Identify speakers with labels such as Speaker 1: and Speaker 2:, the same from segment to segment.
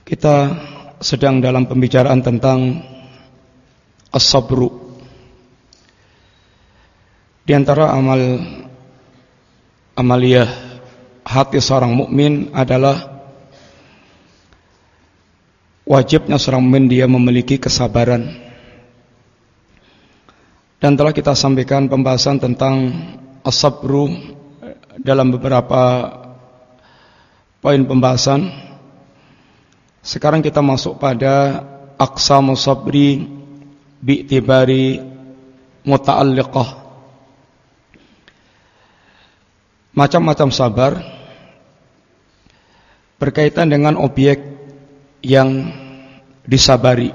Speaker 1: Kita sedang dalam pembicaraan tentang as-sabru. Di antara amaliyah hati seorang mukmin adalah wajibnya seorang mukmin dia memiliki kesabaran. Dan telah kita sampaikan pembahasan tentang as-sabru dalam beberapa poin pembahasan. Sekarang kita masuk pada aqsamus sabri bi'tibari muta'alliqah. Macam-macam sabar berkaitan dengan objek yang disabari.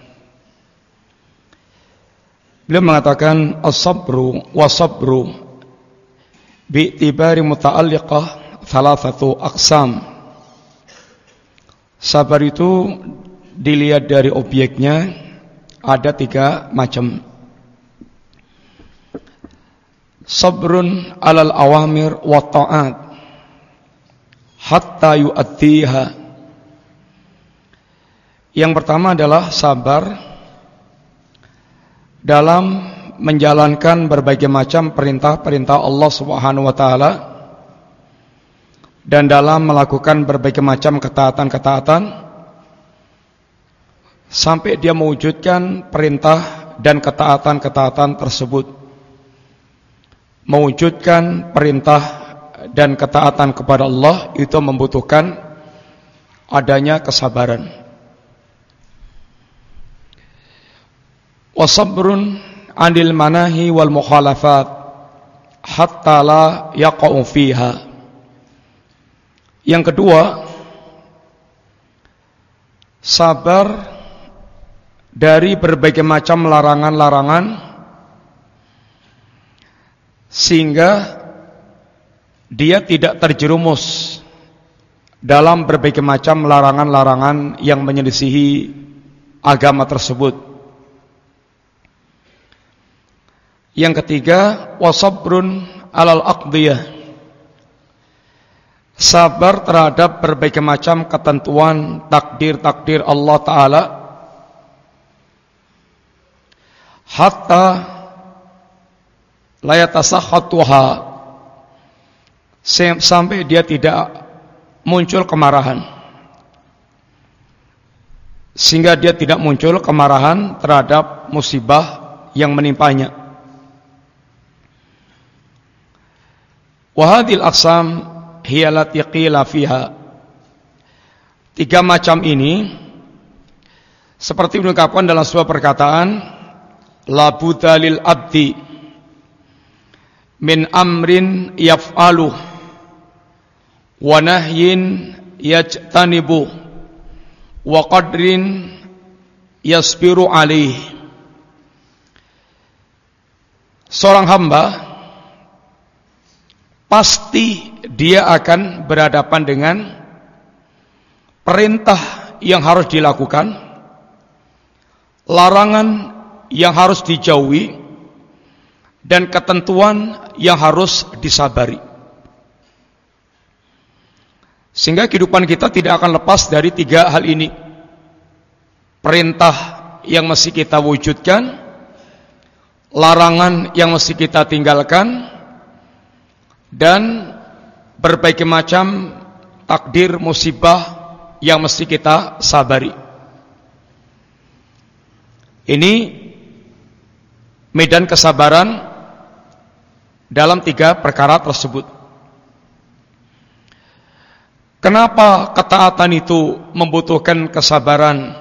Speaker 1: Beliau mengatakan as-sabru was-sabru bi'tibari muta'alliqah thalathatu aqsam. Sabar itu dilihat dari objeknya ada 3 macam. Sabrun alal awamir wa ta'at hatta yu'addiha. Yang pertama adalah sabar dalam menjalankan berbagai macam perintah-perintah Allah Subhanahu wa taala dan dalam melakukan berbagai macam ketaatan-ketaatan sampai dia mewujudkan perintah dan ketaatan-ketaatan tersebut. Mewujudkan perintah dan ketaatan kepada Allah itu membutuhkan adanya kesabaran. Wasabrun 'anil manahi wal mukhalafat hatta la yaqa'u fiha. Yang kedua, sabar dari berbagai macam larangan-larangan sehingga dia tidak terjerumus dalam berbagai macam larangan-larangan yang menyelisihi agama tersebut. Yang ketiga, wasabrun alal aqdiyah. Sabar terhadap berbagai macam ketentuan takdir-takdir Allah Ta'ala hatta la yatasakhatuha, sampai dia tidak muncul kemarahan, sehingga dia tidak muncul kemarahan terhadap musibah yang menimpanya. Wa hadhil aqsam hiya allati qila fiha. 3 macam ini seperti diungkapkan dalam sebuah perkataan, la budda lil abdi min amrin yaf'aluh wa nahyin yajtanibuh wa qadrin yasbiru alaih. Seorang hamba pasti dia akan berhadapan dengan perintah yang harus dilakukan, larangan yang harus dijauhi, dan ketentuan yang harus disabari. Sehingga kehidupan kita tidak akan lepas dari 3 hal ini. Perintah yang mesti kita wujudkan, larangan yang mesti kita tinggalkan, dan berbagai macam takdir musibah yang mesti kita sabari. Ini medan kesabaran dalam 3 perkara tersebut. Kenapa ketaatan itu membutuhkan kesabaran?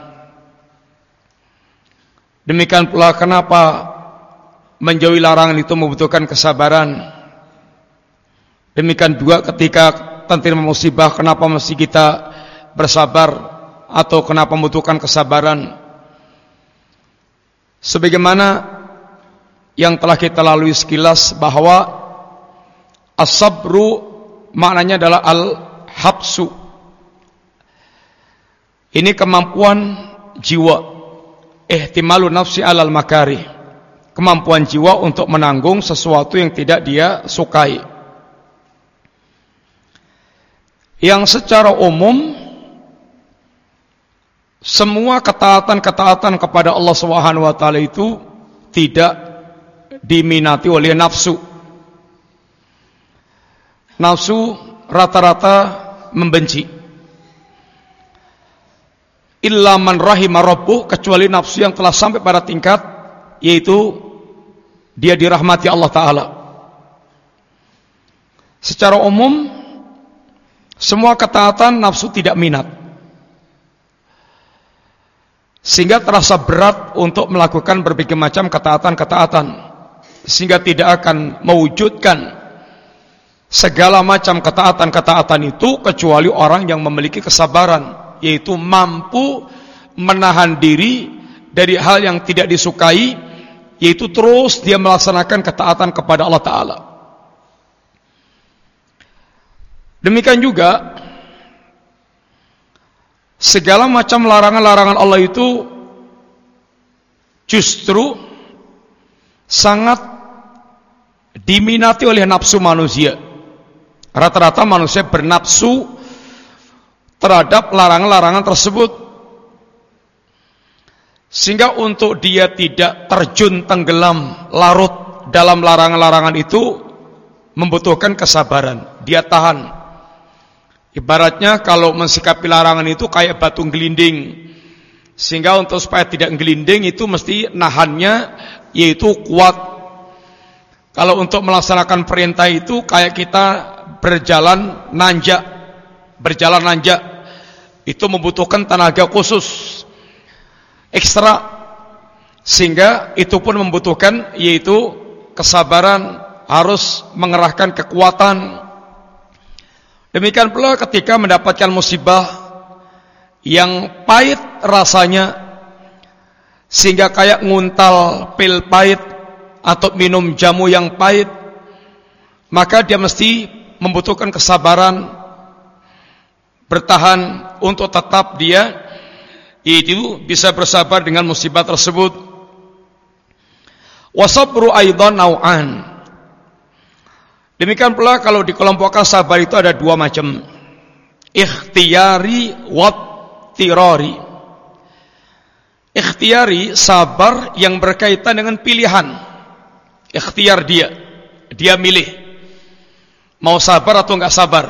Speaker 1: Demikian pula kenapa menjauhi larangan itu membutuhkan kesabaran? Demikian juga ketika tertimpa musibah, kenapa mesti kita bersabar atau kenapa membutuhkan kesabaran? Sebagaimana yang telah kita lalui sekilas bahwa as-sabru maknanya adalah al-habsu. Ini kemampuan jiwa, ihtimalu nafsi alal makari, kemampuan jiwa untuk menanggung sesuatu yang tidak dia sukai. Yang secara umum semua ketaatan-ketaatan kepada Allah Subhanahu wa taala itu tidak diminati oleh nafsu. Nafsu rata-rata membenci. Illa man rahima rabbuh, kecuali nafsu yang telah sampai pada tingkat yaitu dia dirahmati Allah taala. Secara umum semua ketaatan nafsu tidak minat, sehingga terasa berat untuk melakukan berbagai macam ketaatan-ketaatan, sehingga tidak akan mewujudkan segala macam ketaatan-ketaatan itu kecuali orang yang memiliki kesabaran, yaitu mampu menahan diri dari hal yang tidak disukai, yaitu terus dia melaksanakan ketaatan kepada Allah Ta'ala. Demikian juga segala macam larangan-larangan Allah itu justru sangat diminati oleh nafsu manusia. Rata-rata manusia bernafsu terhadap larangan-larangan tersebut, sehingga untuk dia tidak terjun tenggelam larut dalam larangan-larangan itu membutuhkan kesabaran. Dia tahan. Ibaratnya kalau mensikapi larangan itu kayak batu gelinding, sehingga untuk supaya tidak gelinding itu mesti nahannya yaitu kuat. Kalau untuk melaksanakan perintah itu kayak kita berjalan nanjak, itu membutuhkan tenaga khusus ekstra, sehingga itu pun membutuhkan yaitu kesabaran, harus mengerahkan kekuatan. Demikian pula ketika mendapatkan musibah yang pahit rasanya, sehingga kayak nguntal pil pahit atau minum jamu yang pahit, maka dia mesti membutuhkan kesabaran, bertahan untuk tetap dia itu bisa bersabar dengan musibah tersebut. Wasabru aidan nau'an. Demikian pula kalau dikelompokkan sabar itu ada dua macam, ikhtiyari wa tirari. Ikhtiyari, sabar yang berkaitan dengan pilihan, ikhtiar dia milih mau sabar atau enggak sabar.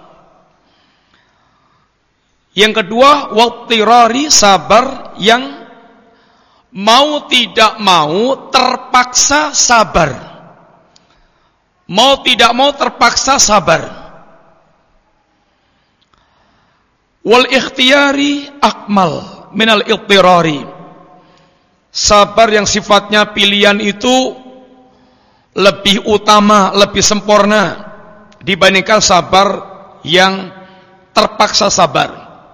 Speaker 1: Yang kedua, wa tirari, sabar yang mau tidak mau terpaksa sabar. Mau tidak mau terpaksa sabar. Wal ikhtiyari akmal minal ittirari. Sabar yang sifatnya pilihan itu lebih utama, lebih sempurna dibandingkan sabar yang terpaksa sabar.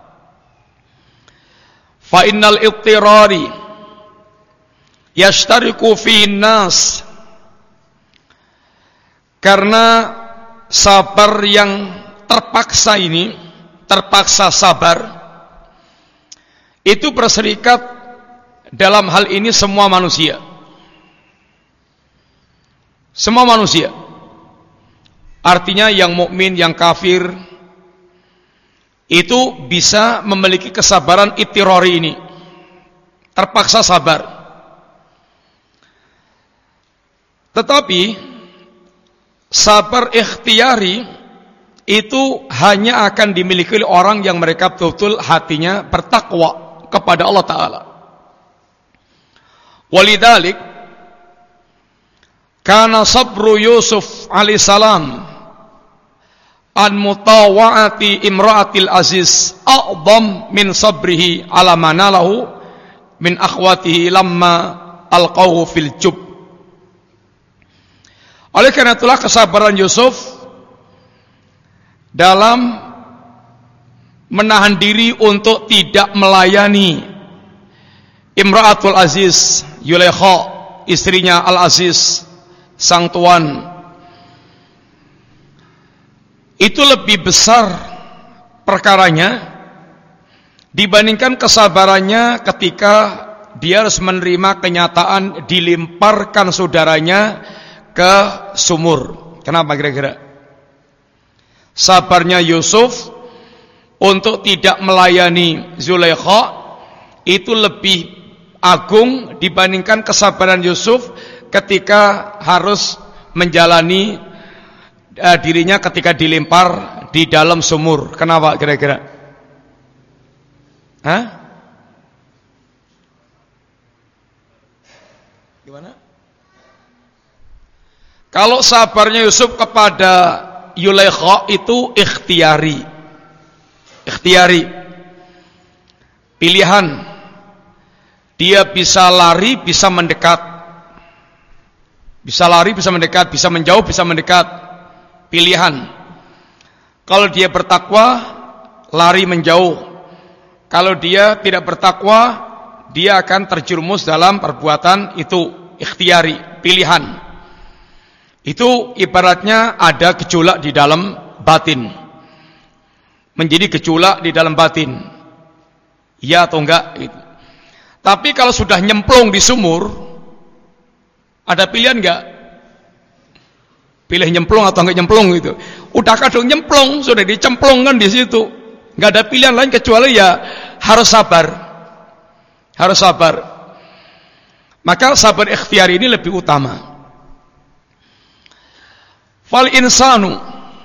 Speaker 1: Fa innal ittirari yashtariku fihi nas. Karena sabar yang terpaksa ini, terpaksa sabar, itu berserikat dalam hal ini semua manusia. Semua manusia. Artinya yang mukmin, yang kafir, itu bisa memiliki kesabaran ittirari ini, terpaksa sabar. Tetapi sabar ikhtiyari itu hanya akan dimiliki oleh orang yang mereka betul-betul hatinya bertakwa kepada Allah Ta'ala. Walidalik kana sabru Yusuf alaihissalam an mutawa'ati imra'atil aziz a'dham min sabrihi ala manalahu min akhwatihi lamma alqahu fil jub. Oleh karena itulah kesabaran Yusuf dalam menahan diri untuk tidak melayani Imra'atul Aziz, Yulaikha, istrinya Al-Aziz, sang tuan, itu lebih besar perkaranya dibandingkan kesabarannya ketika dia harus menerima kenyataan dilemparkan saudaranya ke sumur. Kenapa kira-kira? Sabarnya Yusuf untuk tidak melayani Zulaikha itu lebih agung dibandingkan kesabaran Yusuf ketika harus menjalani dirinya ketika dilempar di dalam sumur. Kenapa kira-kira? Hah? Gimana? Kalau sabarnya Yusuf kepada Yulaikha itu ikhtiari. Pilihan. Dia bisa lari, bisa mendekat. Bisa lari, bisa mendekat, bisa menjauh, bisa mendekat. Pilihan. Kalau dia bertakwa, lari menjauh. Kalau dia tidak bertakwa, dia akan terjerumus dalam perbuatan itu. Ikhtiari, pilihan. Itu ibaratnya ada gejolak di dalam batin. Menjadi gejolak di dalam batin. Ya atau enggak gitu. Tapi kalau sudah nyemplung di sumur, ada pilihan enggak? Pilih nyemplung atau enggak nyemplung gitu. Udah kadang nyemplung, sudah dicemplungkan di situ. Enggak ada pilihan lain kecuali ya harus sabar. Harus sabar. Maka sabar ikhtiar ini lebih utama. Fal insanu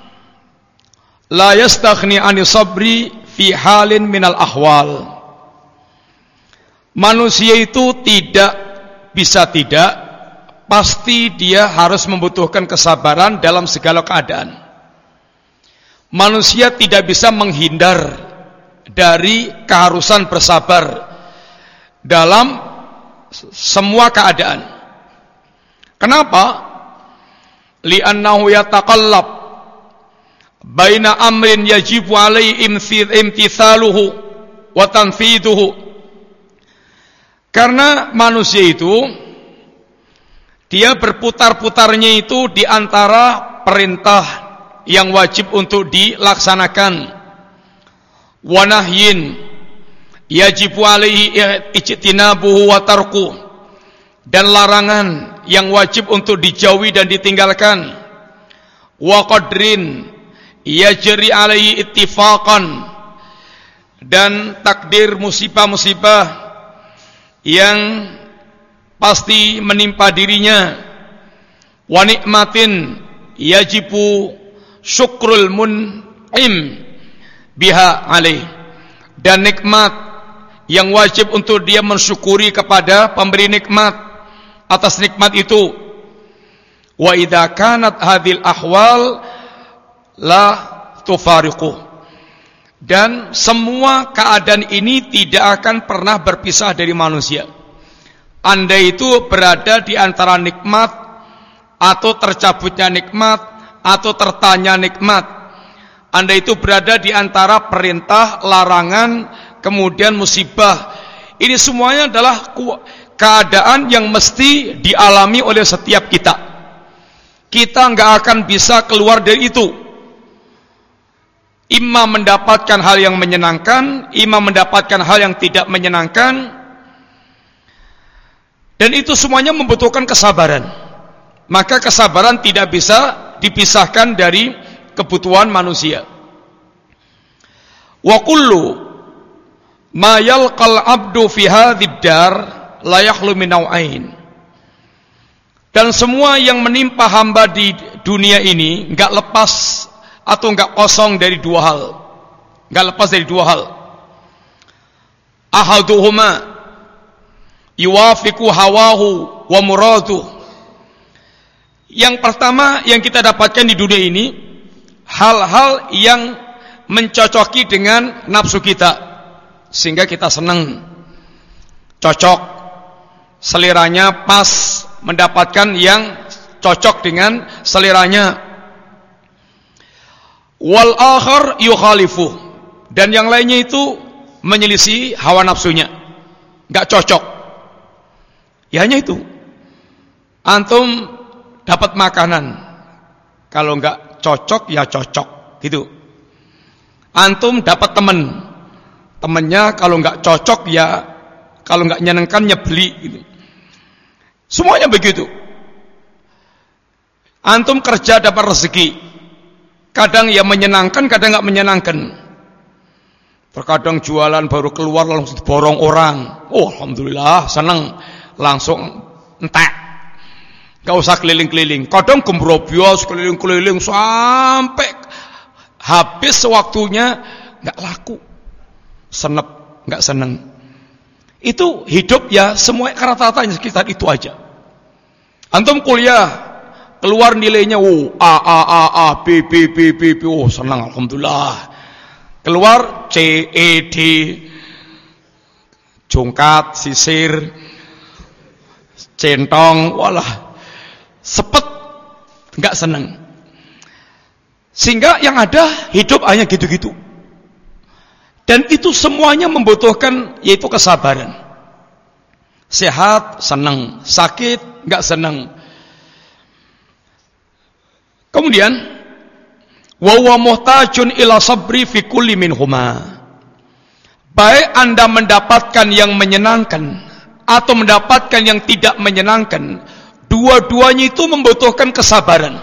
Speaker 1: la yastaghni 'ani sabri fi halin minal ahwal. Manusia itu pasti dia harus membutuhkan kesabaran dalam segala keadaan. Manusia tidak bisa menghindar dari keharusan bersabar dalam semua keadaan. Kenapa? Li'annahu yataqallab baina amrin yajibu alaihi imtithaluhu wa tanfiduhu. Karena manusia itu dia berputar-putarnya itu di antara perintah yang wajib untuk dilaksanakan, wa nahyin yajibu alaihi ijtinabuhu wa tarku, dan larangan yang wajib untuk dijauhi dan ditinggalkan, wa qadrin yajri alaihi ittifaqan, dan takdir musibah-musibah yang pasti menimpa dirinya, wa nikmatin yajibu syukrul mun'im biha alaih, dan nikmat yang wajib untuk dia mensyukuri kepada pemberi nikmat atas nikmat itu. Wa idza kanat hadhil ahwal la tufariquh, dan semua keadaan ini tidak akan pernah berpisah dari manusia. Anda itu berada di antara nikmat atau tercabutnya nikmat atau tertanya nikmat. Anda itu berada di antara perintah, larangan, kemudian musibah. Ini semuanya adalah keadaan yang mesti dialami oleh setiap kita. Kita nggak akan bisa keluar dari itu. Imma mendapatkan hal yang menyenangkan, imma mendapatkan hal yang tidak menyenangkan. Dan itu semuanya membutuhkan kesabaran. Maka kesabaran tidak bisa dipisahkan dari kebutuhan manusia. Wa kullu ma yalqal abdu fi hadzal dar la yakhlu min nau'ain. Dan semua yang menimpa hamba di dunia ini enggak lepas atau enggak kosong dari dua hal. Enggak lepas dari dua hal. Ahaduhuma yuwafiqu hawahu wa muraduh. Yang pertama yang kita dapatkan di dunia ini, hal-hal yang mencocoki dengan nafsu kita, sehingga kita senang, cocok, seliranya pas, mendapatkan yang cocok dengan seliranya. Wal akhar yukhalifu, dan yang lainnya itu menyelisih hawa nafsunya, nggak cocok. Ya hanya itu. Antum dapat makanan, kalau nggak cocok ya cocok, gitu. Antum dapat temennya kalau nggak cocok ya, kalau nggak nyenengkan nyebeli, gitu. Semuanya begitu. Antum kerja dapat rezeki, kadang ya menyenangkan, kadang nggak menyenangkan. Terkadang jualan baru keluar langsung diborong orang. Oh, alhamdulillah, seneng. Langsung entek. Gak usah keliling-keliling. Kadang gembrobios keliling-keliling sampai habis waktunya gak laku. Senep, gak seneng. Itu hidup ya semua rata-ratanya sekitar itu aja. Antum kuliah keluar nilainya A, B, oh senang alhamdulillah. Keluar C, E, D, jongkat, sisir, centong, walah, sepet, nggak seneng. Sehingga yang ada hidup hanya gitu-gitu. Dan itu semuanya membutuhkan yaitu kesabaran. Sehat, seneng. Sakit, nggak seneng. Kemudian wa huwa muhtajun ila sabri fi kulli minhuma. Baik Anda mendapatkan yang menyenangkan atau mendapatkan yang tidak menyenangkan, dua-duanya itu membutuhkan kesabaran.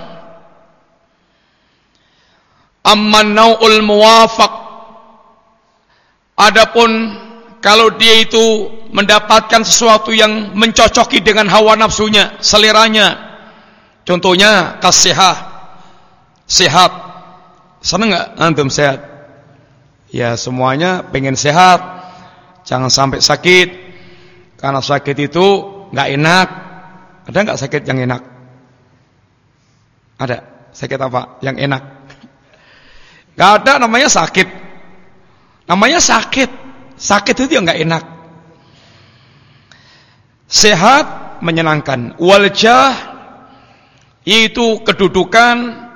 Speaker 1: Amman nau'ul muwafaq, adapun kalau dia itu mendapatkan sesuatu yang mencocoki dengan hawa nafsunya, seleranya, contohnya sehat. Seneng gak antum sehat? Ya semuanya pengen sehat. Jangan sampai sakit. Karena sakit itu gak enak. Ada gak sakit yang enak? Ada. Sakit apa? Yang enak? Gak ada namanya sakit. Namanya sakit. Sakit itu yang gak enak. Sehat menyenangkan. Waljah yaitu kedudukan.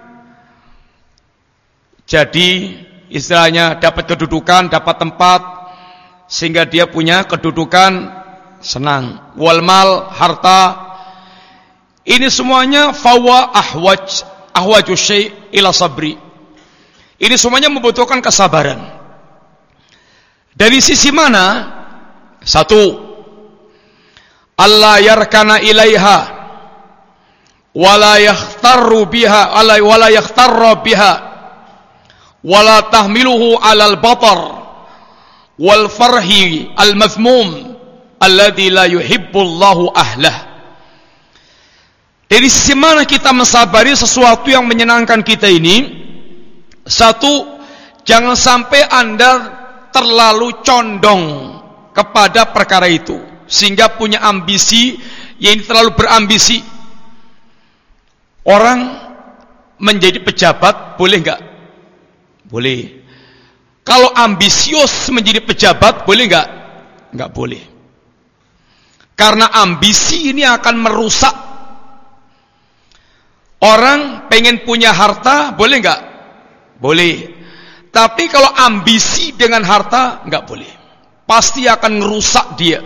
Speaker 1: Jadi istilahnya dapat kedudukan, dapat tempat, sehingga dia punya kedudukan, senang. Wal mal, harta, ini semuanya fawa ahwaju syai' ila sabri. Ini semuanya membutuhkan kesabaran. Dari sisi mana? Satu, Allah yarkana ilaiha wala yakhtarru biha wala yakhtarra biha wala tahmiluhu alal batar wal farhi al mazmum alladhi la yuhibbullahu ahlah. Dari sisi mana kita mensabari sesuatu yang menyenangkan kita ini? Satu, jangan sampai Anda terlalu condong kepada perkara itu sehingga punya ambisi yang terlalu berambisi. Orang menjadi pejabat boleh enggak? Boleh. Kalau ambisius menjadi pejabat boleh enggak? Enggak boleh. Karena ambisi ini akan merusak. Orang pengen punya harta boleh enggak? Boleh. Tapi kalau ambisi dengan harta enggak boleh. Pasti akan merusak dia.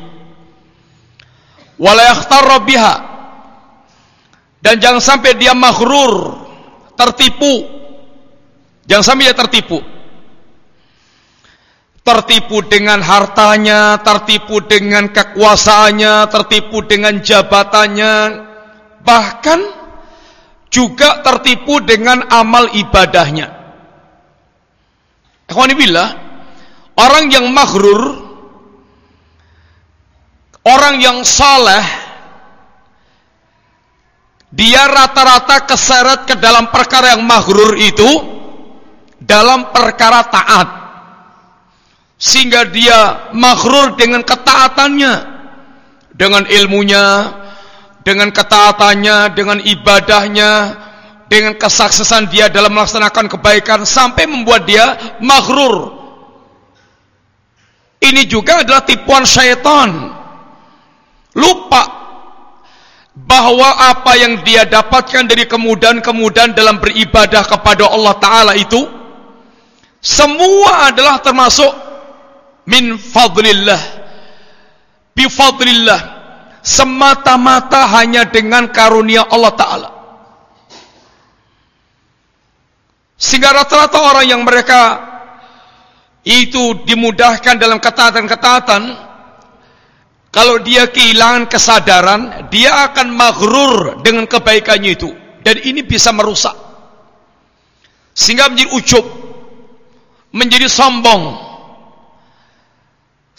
Speaker 1: Wala yakhtarra biha. Dan jangan sampai dia maghrur, tertipu. Jangan sampai dia tertipu. Tertipu dengan hartanya, tertipu dengan kekuasaannya, tertipu dengan jabatannya, bahkan juga tertipu dengan amal ibadahnya. Ikhwanibillah, orang yang maghrur, orang yang saleh, dia rata-rata keseret ke dalam perkara yang maghrur itu dalam perkara taat, sehingga dia maghrur dengan ketaatannya, dengan ilmunya, dengan ketaatannya, dengan ibadahnya, dengan kesuksesan dia dalam melaksanakan kebaikan, sampai membuat dia maghrur. Ini juga adalah tipuan syaitan. Lupa bahwa apa yang dia dapatkan dari kemudahan-kemudahan dalam beribadah kepada Allah Ta'ala itu semua adalah termasuk min fadlillah, bifadlillah, semata-mata hanya dengan karunia Allah Ta'ala. Sehingga rata-rata orang yang mereka itu dimudahkan dalam ketaatan-ketaatan, kalau dia kehilangan kesadaran, dia akan maghrur dengan kebaikannya itu, dan ini bisa merusak sehingga menjadi ujub, menjadi sombong,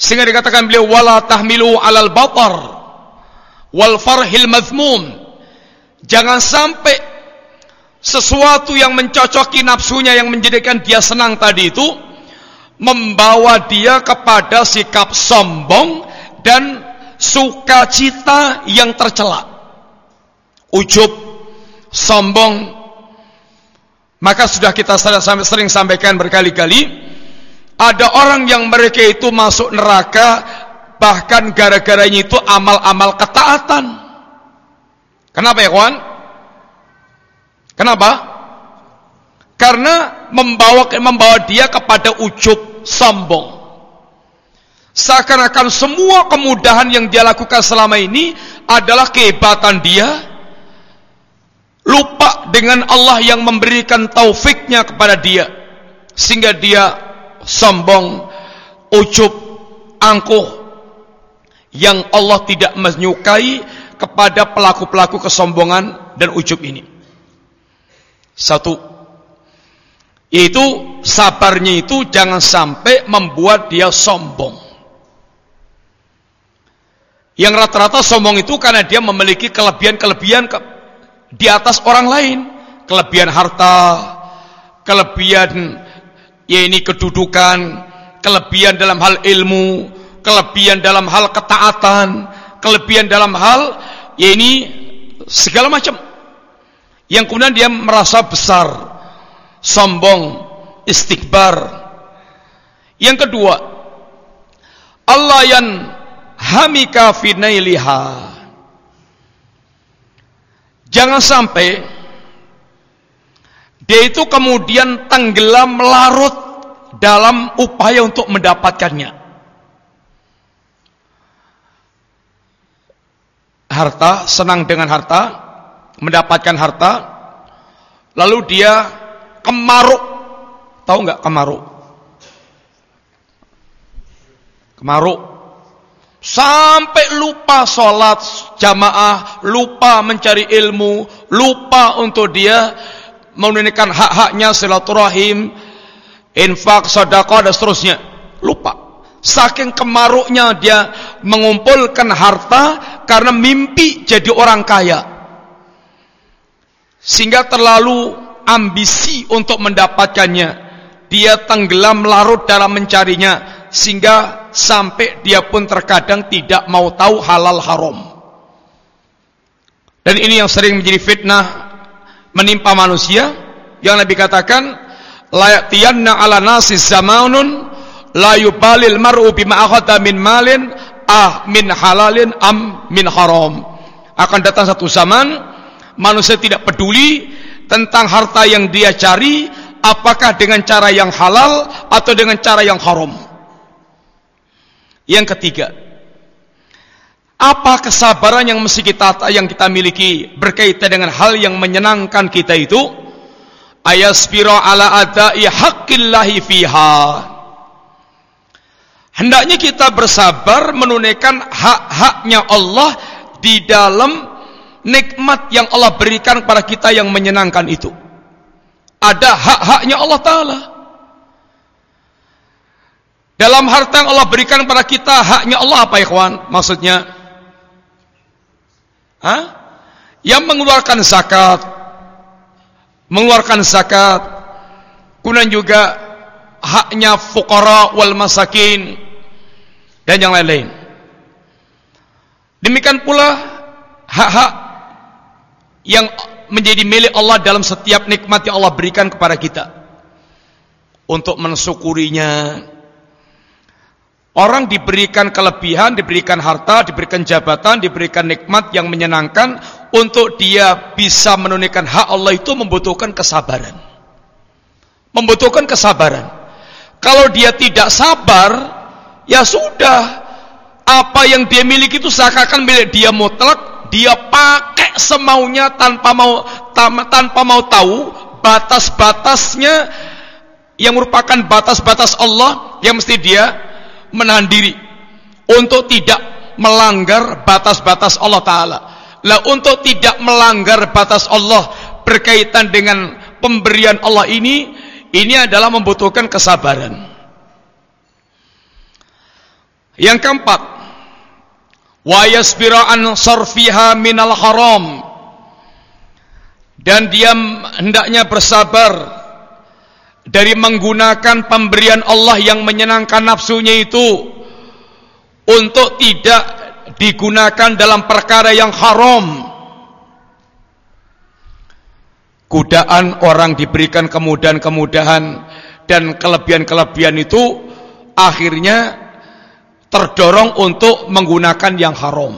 Speaker 1: Sehingga dikatakan beliau wala tahmilu 'alal batar wal farhil mazmum. Jangan sampai sesuatu yang mencocoki nafsunya, yang menjadikan dia senang tadi itu, membawa dia kepada sikap sombong dan sukacita yang tercela. Ujub, sombong. Maka sudah kita sering sampaikan berkali-kali, ada orang yang mereka itu masuk neraka bahkan gara-garanya itu amal-amal ketaatan. Kenapa ya kawan? Kenapa? Karena membawa dia kepada ujub, sombong. Seakan-akan semua kemudahan yang dia lakukan selama ini adalah kehebatan dia, lupa dengan Allah yang memberikan taufiknya kepada dia, sehingga dia sombong, ujub, angkuh, yang Allah tidak menyukai kepada pelaku-pelaku kesombongan dan ujub ini. Satu, yaitu sabarnya itu jangan sampai membuat dia sombong. Yang rata-rata sombong itu karena dia memiliki kelebihan-kelebihan di atas orang lain. Kelebihan harta, kelebihan kedudukan, kelebihan dalam hal ilmu, kelebihan dalam hal ketaatan, kelebihan dalam hal segala macam. Yang kemudian dia merasa besar, sombong, istikbar. Yang kedua, Allah yang hamika fi nailiha. Jangan sampai dia itu kemudian tenggelam larut dalam upaya untuk mendapatkannya. Harta, senang dengan harta, mendapatkan harta, lalu dia kemaruk. Tahu nggak kemaruk? Kemaruk. Sampai lupa sholat jamaah, lupa mencari ilmu, lupa untuk dia menunaikan hak-haknya, silaturahim, infak, sedekah dan seterusnya. Lupa. Saking kemaruknya dia mengumpulkan harta karena mimpi jadi orang kaya, sehingga terlalu ambisi untuk mendapatkannya. Dia tenggelam larut dalam mencarinya, sehingga sampai dia pun terkadang tidak mau tahu halal haram. Dan ini yang sering menjadi fitnah menimpa manusia, yang Nabi katakan la ya'tiyanna 'ala nasi zamanun la yubalil mar'u bima akhadha min malin min halalin am min haram. Akan datang satu zaman manusia tidak peduli tentang harta yang dia cari, apakah dengan cara yang halal atau dengan cara yang haram. Yang ketiga, apa kesabaran yang mesti kita miliki berkaitan dengan hal yang menyenangkan kita itu? Ayasbira ala adai haqqillahi fiha. Hendaknya kita bersabar menunaikan hak-haknya Allah di dalam nikmat yang Allah berikan kepada kita yang menyenangkan itu. Ada hak-haknya Allah Ta'ala. Dalam harta yang Allah berikan kepada kita, haknya Allah apa ikhwan? Maksudnya yang mengeluarkan zakat, kemudian juga haknya fuqara wal masakin dan yang lain-lain. Demikian pula hak-hak yang menjadi milik Allah dalam setiap nikmat yang Allah berikan kepada kita, untuk mensyukurinya. Orang diberikan kelebihan, diberikan harta, diberikan jabatan, diberikan nikmat yang menyenangkan, untuk dia bisa menunaikan hak Allah itu membutuhkan kesabaran. Membutuhkan kesabaran. Kalau dia tidak sabar, ya sudah, apa yang dia miliki itu seakan-akan milik dia mutlak, dia pakai semaunya tanpa mau tahu batas-batasnya yang merupakan batas-batas Allah, yang mesti dia menahan diri untuk tidak melanggar batas-batas Allah Ta'ala. Lah, untuk tidak melanggar batas Allah berkaitan dengan pemberian Allah ini adalah membutuhkan kesabaran. Yang keempat, wa yasbira an sarfiha minal haram, dan dia hendaknya bersabar dari menggunakan pemberian Allah yang menyenangkan nafsunya itu untuk tidak digunakan dalam perkara yang haram. Godaan orang diberikan kemudahan-kemudahan dan kelebihan-kelebihan itu akhirnya terdorong untuk menggunakan yang haram.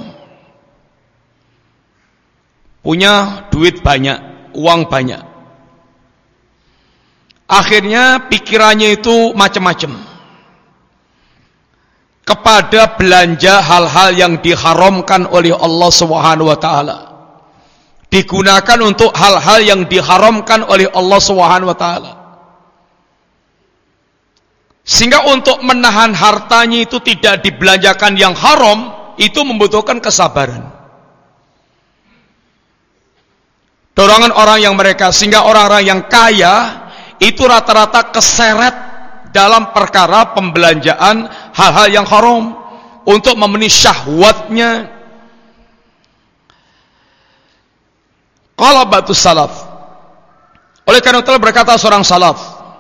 Speaker 1: Punya duit banyak, uang banyak, akhirnya pikirannya itu macam-macam kepada belanja hal-hal yang diharamkan oleh Allah Subhanahu wa taala, digunakan untuk hal-hal yang diharamkan oleh Allah Subhanahu wa taala, sehingga untuk menahan hartanya itu tidak dibelanjakan yang haram itu membutuhkan kesabaran. Dorongan orang yang mereka, sehingga orang-orang yang kaya itu rata-rata keseret dalam perkara pembelanjaan hal-hal yang haram untuk memenuhi syahwatnya. Qala ba'du salaf, oleh karena itu berkata seorang salaf,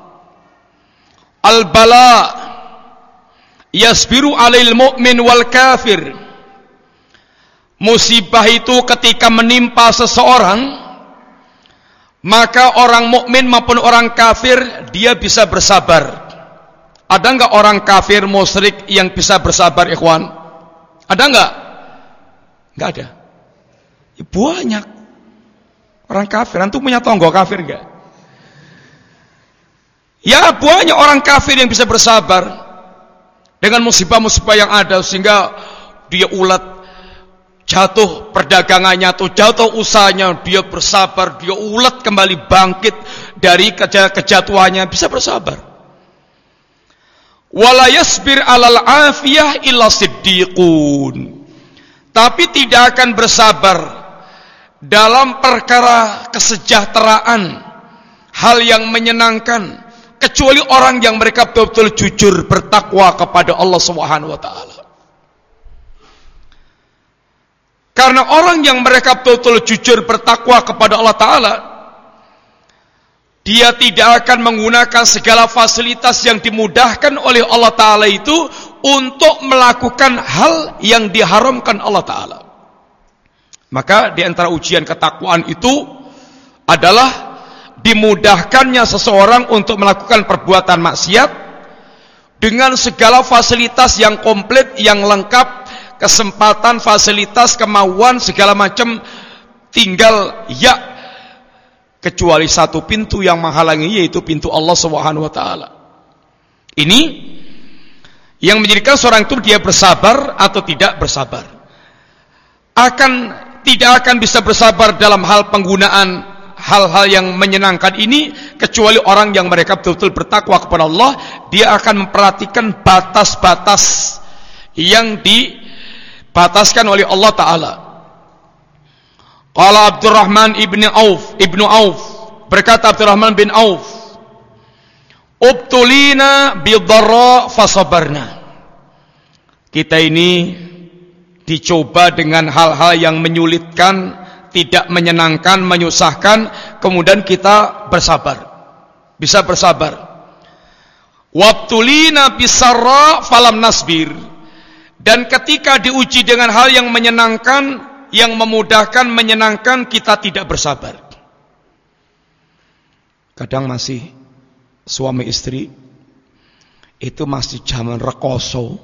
Speaker 1: al-bala yasbiru 'alail mu'min wal kafir. Musibah itu ketika menimpa seseorang, maka orang mukmin maupun orang kafir dia bisa bersabar. Ada enggak orang kafir musyrik yang bisa bersabar, ikhwan? Ada enggak? Enggak ada. Ya, banyak orang kafir. Antum punya tonggo kafir enggak? Ya, banyak orang kafir yang bisa bersabar dengan musibah-musibah yang ada, sehingga dia ulat, jatuh perdagangannya atau jatuh usahanya, dia bersabar, dia ulat kembali bangkit dari kejatuhannya, bisa bersabar. Wala yasbir 'alal 'afiyah illa siddiqun. Tapi tidak akan bersabar dalam perkara kesejahteraan, hal yang menyenangkan, kecuali orang yang mereka betul-betul jujur bertakwa kepada Allah Subhanahu wa taala. Karena orang yang mereka betul-betul jujur bertakwa kepada Allah Ta'ala, dia tidak akan menggunakan segala fasilitas yang dimudahkan oleh Allah Ta'ala itu untuk melakukan hal yang diharamkan Allah Ta'ala. Maka di antara ujian ketakwaan itu adalah dimudahkannya seseorang untuk melakukan perbuatan maksiat dengan segala fasilitas yang komplit, yang lengkap, kesempatan, fasilitas, kemauan, segala macam, tinggal ya, kecuali satu pintu yang menghalangi, yaitu pintu Allah Subhanahu wa taala. Ini yang menjadikan seorang itu dia bersabar atau tidak bersabar. Tidak akan bisa bersabar dalam hal penggunaan hal-hal yang menyenangkan ini, kecuali orang yang mereka betul-betul bertakwa kepada Allah. Dia akan memperhatikan batas-batas yang dibataskan oleh Allah Ta'ala. Qala Abdurrahman ibnu Auf, berkata Abdurrahman bin Auf, ubtulina bidharra fasabarna. Kita ini dicoba dengan hal-hal yang menyulitkan, tidak menyenangkan, menyusahkan, kemudian kita bersabar, bisa bersabar. Wabtulina bisarra falam nasbir. Dan ketika diuji dengan hal yang menyenangkan, yang memudahkan, menyenangkan, kita tidak bersabar. Kadang masih suami istri itu masih zaman rekoso,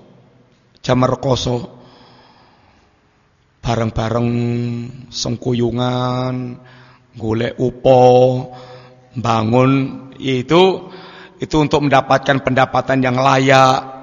Speaker 1: bareng-bareng sengkuyungan, golek upo, bangun, itu untuk mendapatkan pendapatan yang layak.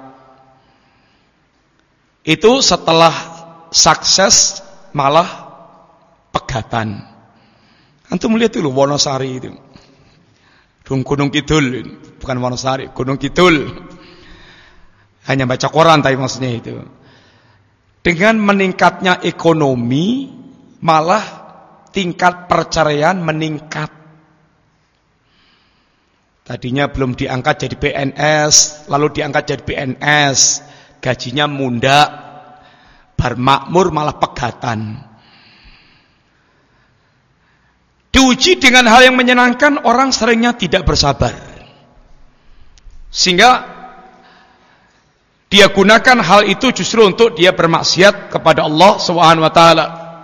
Speaker 1: Itu setelah sukses malah pegatan. Antum lihat dulu Wonosari itu, Gunung Kidul, bukan Wonosari, Gunung Kidul. Hanya baca koran tapi maksudnya itu. Dengan meningkatnya ekonomi, malah tingkat perceraian meningkat. Tadinya belum diangkat jadi PNS, lalu diangkat jadi PNS, gajinya munda, bar makmur malah pegatan. Diuji dengan hal yang menyenangkan, orang seringnya tidak bersabar, sehingga dia gunakan hal itu justru untuk dia bermaksiat kepada Allah Subhanahu wa taala.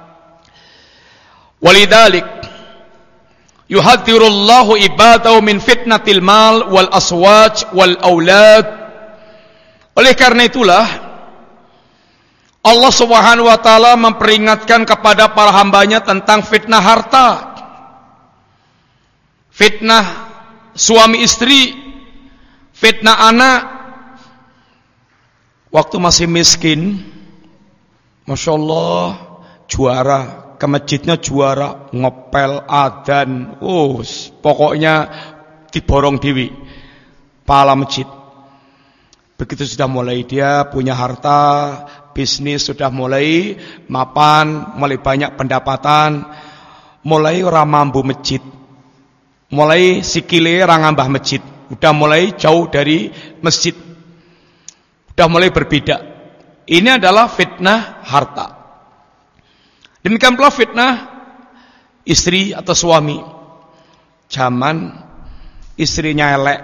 Speaker 1: Walidzalik yuhadzirullahu ibadahu min fitnatil mal wal aswaj wal aulad. Oleh karena itulah Allah Subhanahu wa taala memperingatkan kepada para hambanya tentang fitnah harta, fitnah suami istri, fitnah anak. Waktu masih miskin, Masya Allah, juara, ke masjidnya juara, ngepel, adzan, pokoknya diborong dewi, pahala masjid. Begitu sudah mulai dia punya harta, bisnis sudah mulai mapan, mulai banyak pendapatan, mulai ora mambu masjid, mulai sikile ora ngambah masjid, udah mulai jauh dari masjid, udah mulai berbeda. Ini adalah fitnah harta. Demikian pula fitnah istri atau suami. Zaman istrinya elek,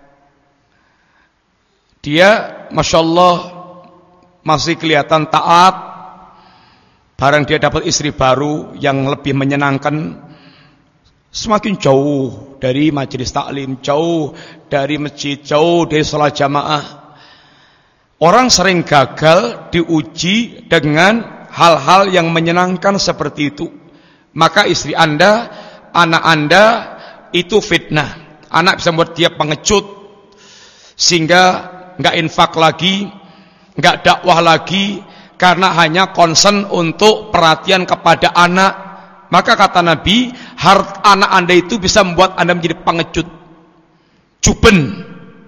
Speaker 1: dia Masya Allah masih kelihatan taat. Barang dia dapat istri baru yang lebih menyenangkan, semakin jauh dari majelis taklim, jauh dari masjid, jauh dari sholat jamaah. Orang sering gagal diuji dengan hal-hal yang menyenangkan seperti itu. Maka istri Anda, anak Anda itu fitnah. Anak bisa membuat dia pengecut, sehingga nggak infak lagi, nggak dakwah lagi, karena hanya concern untuk perhatian kepada anak. Maka kata Nabi, anak Anda itu bisa membuat Anda menjadi pengecut, juben,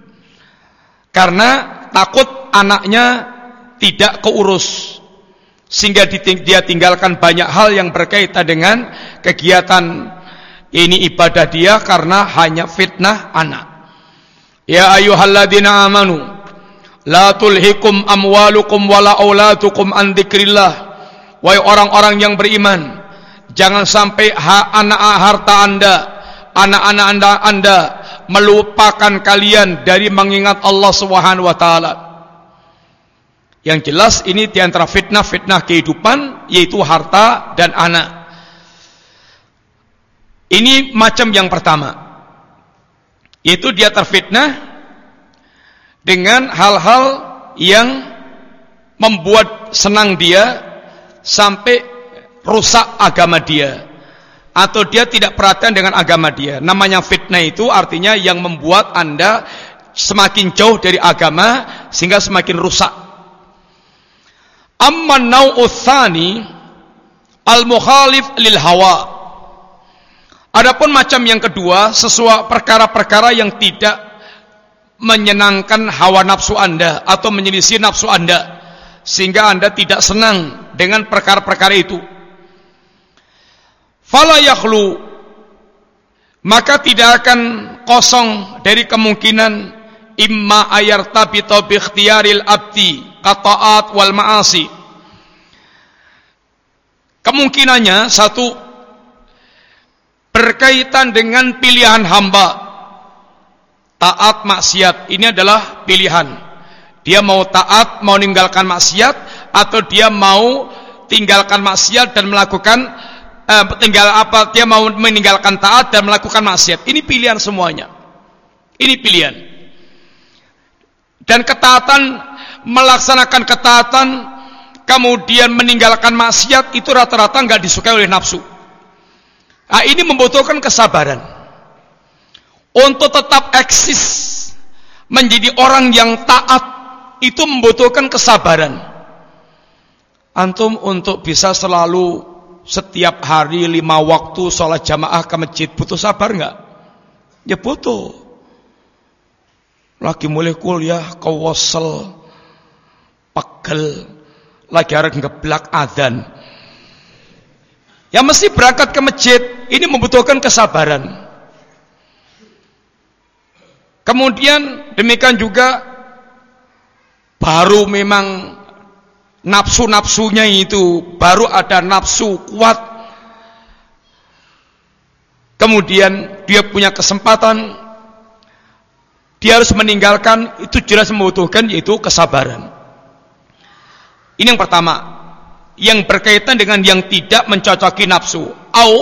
Speaker 1: karena takut anaknya tidak keurus, sehingga dia tinggalkan banyak hal yang berkaitan dengan kegiatan ini ibadah dia karena hanya fitnah anak. Ya ayyuhalladzina amanu la tulhikum amwalukum wala auladukum an dzikrillah. Wahai orang-orang yang beriman, jangan sampai harta Anda, anak-anak Anda melupakan kalian dari mengingat Allah Subhanahu wa taala. Yang jelas ini diantara fitnah-fitnah kehidupan, yaitu harta dan anak. Ini macam yang pertama, yaitu dia terfitnah dengan hal-hal yang membuat senang dia sampai rusak agama dia, atau dia tidak perhatian dengan agama dia. Namanya fitnah itu artinya yang membuat Anda semakin jauh dari agama sehingga semakin rusak. Amma nau'u tsani al-mukhalif lil hawa. Adapun macam yang kedua, sesuatu perkara-perkara yang tidak menyenangkan hawa nafsu Anda atau menyelisih nafsu Anda, sehingga Anda tidak senang dengan perkara-perkara itu. Fala yakhlu, maka tidak akan kosong dari kemungkinan imma ayartabita bi ikhtiyaril abdi qata'at wal ma'asi. Kemungkinannya satu, berkaitan dengan pilihan hamba. Taat maksiat ini adalah pilihan. Dia mau taat, mau meninggalkan maksiat, atau dia mau tinggalkan maksiat dan melakukan dia mau meninggalkan taat dan melakukan maksiat. Ini pilihan semuanya. Ini pilihan. Dan ketaatan, melaksanakan ketaatan kemudian meninggalkan maksiat, itu rata-rata enggak disukai oleh nafsu. Nah, ini membutuhkan kesabaran. Untuk tetap eksis menjadi orang yang taat, itu membutuhkan kesabaran. Antum untuk bisa selalu setiap hari 5 waktu sholat jamaah ke masjid, butuh sabar enggak? Ya butuh. Lagi mulai kuliah, kewasel, pegel, lagi harus ngeblak adzan, ya mesti berangkat ke masjid. Ini membutuhkan kesabaran. Kemudian demikian juga baru memang nafsu-nafsunya itu baru ada nafsu kuat, kemudian dia punya kesempatan, dia harus meninggalkan, itu jelas membutuhkan yaitu kesabaran. Ini yang pertama, yang berkaitan dengan yang tidak mencocoki nafsu. Au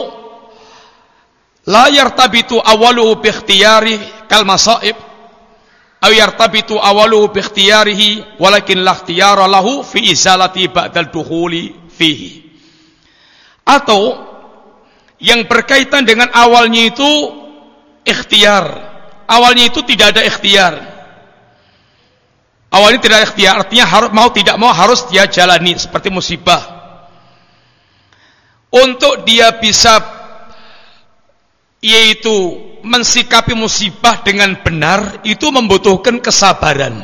Speaker 1: la yartabitu awaluhu bi ikhtiyari kal masaib, au yartabitu awaluhu bi ikhtiyarihi walakin la ikhtiyara lahu fi izalati ba'dal dukhuli fihi. Atau yang berkaitan dengan awalnya itu ikhtiar, awalnya itu tidak ada ikhtiar, awalnya tidak ada ikhtiar, artinya harus, mau tidak mau harus dia jalani, seperti musibah. Untuk dia bisa yaitu mensikapi musibah dengan benar, itu membutuhkan kesabaran.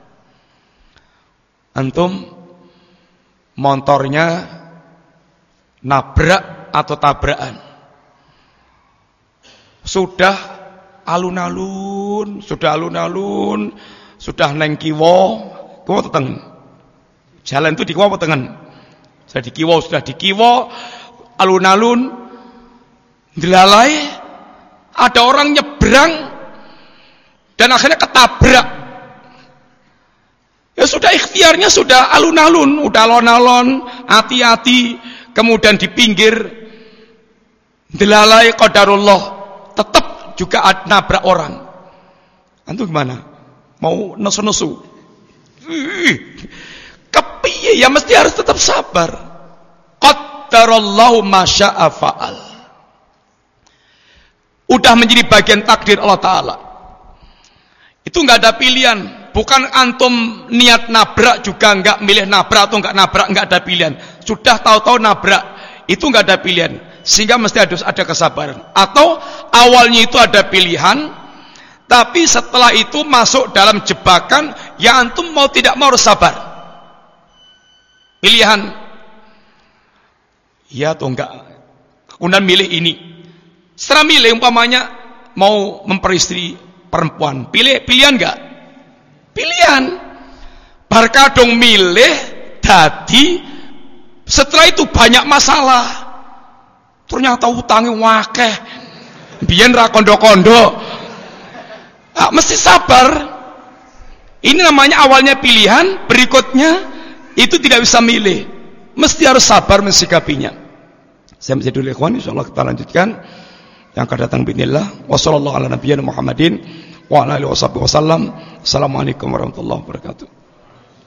Speaker 1: Antum motornya nabrak atau tabrakan, sudah alun-alun, sudah neng kiwo teteng. Jalan itu di kiwo tengen. Sudah di kiwo, alun-alun, dilalai, ada orang nyebrang dan akhirnya ketabrak. Ya sudah, ikhtiarnya sudah alun-alun, udah alon-alon, hati-hati, kemudian di pinggir, dilalai qadarullah, tetap juga nabrak orang. Antum gimana? Mau nesu-nesu? Kepiye? Ya mesti harus tetap sabar. Qadarallahu ma syaa fa'al. Udah menjadi bagian takdir Allah Ta'ala. Itu nggak ada pilihan. Bukan antum niat nabrak juga nggak milih nabrak atau nggak nabrak, nggak ada pilihan. Sudah tahu-tahu nabrak, itu nggak ada pilihan. Sehingga mesti harus ada kesabaran. Atau awalnya itu ada pilihan, tapi setelah itu masuk dalam jebakan yang antum mau tidak mau harus sabar. Pilihan, iya atau enggak, kemudian milih ini. Setelah milih, umpamanya mau memperistri perempuan, pilihan enggak? Pilihan. Barkadong milih, dadi setelah itu banyak masalah. Ternyata utangnya wakeh, biyen ra kondo-kondo. Mesti sabar. Ini namanya awalnya pilihan, berikutnya itu tidak bisa milih, mesti harus sabar mensikapinya. Saya mesti dulu ikhwan, insyaallah kita lanjutkan yang akan datang bismillah. Wassallallahu ala nabiyyina Muhammadin wa ala alihi wasallam. Assalamualaikum warahmatullahi wabarakatuh.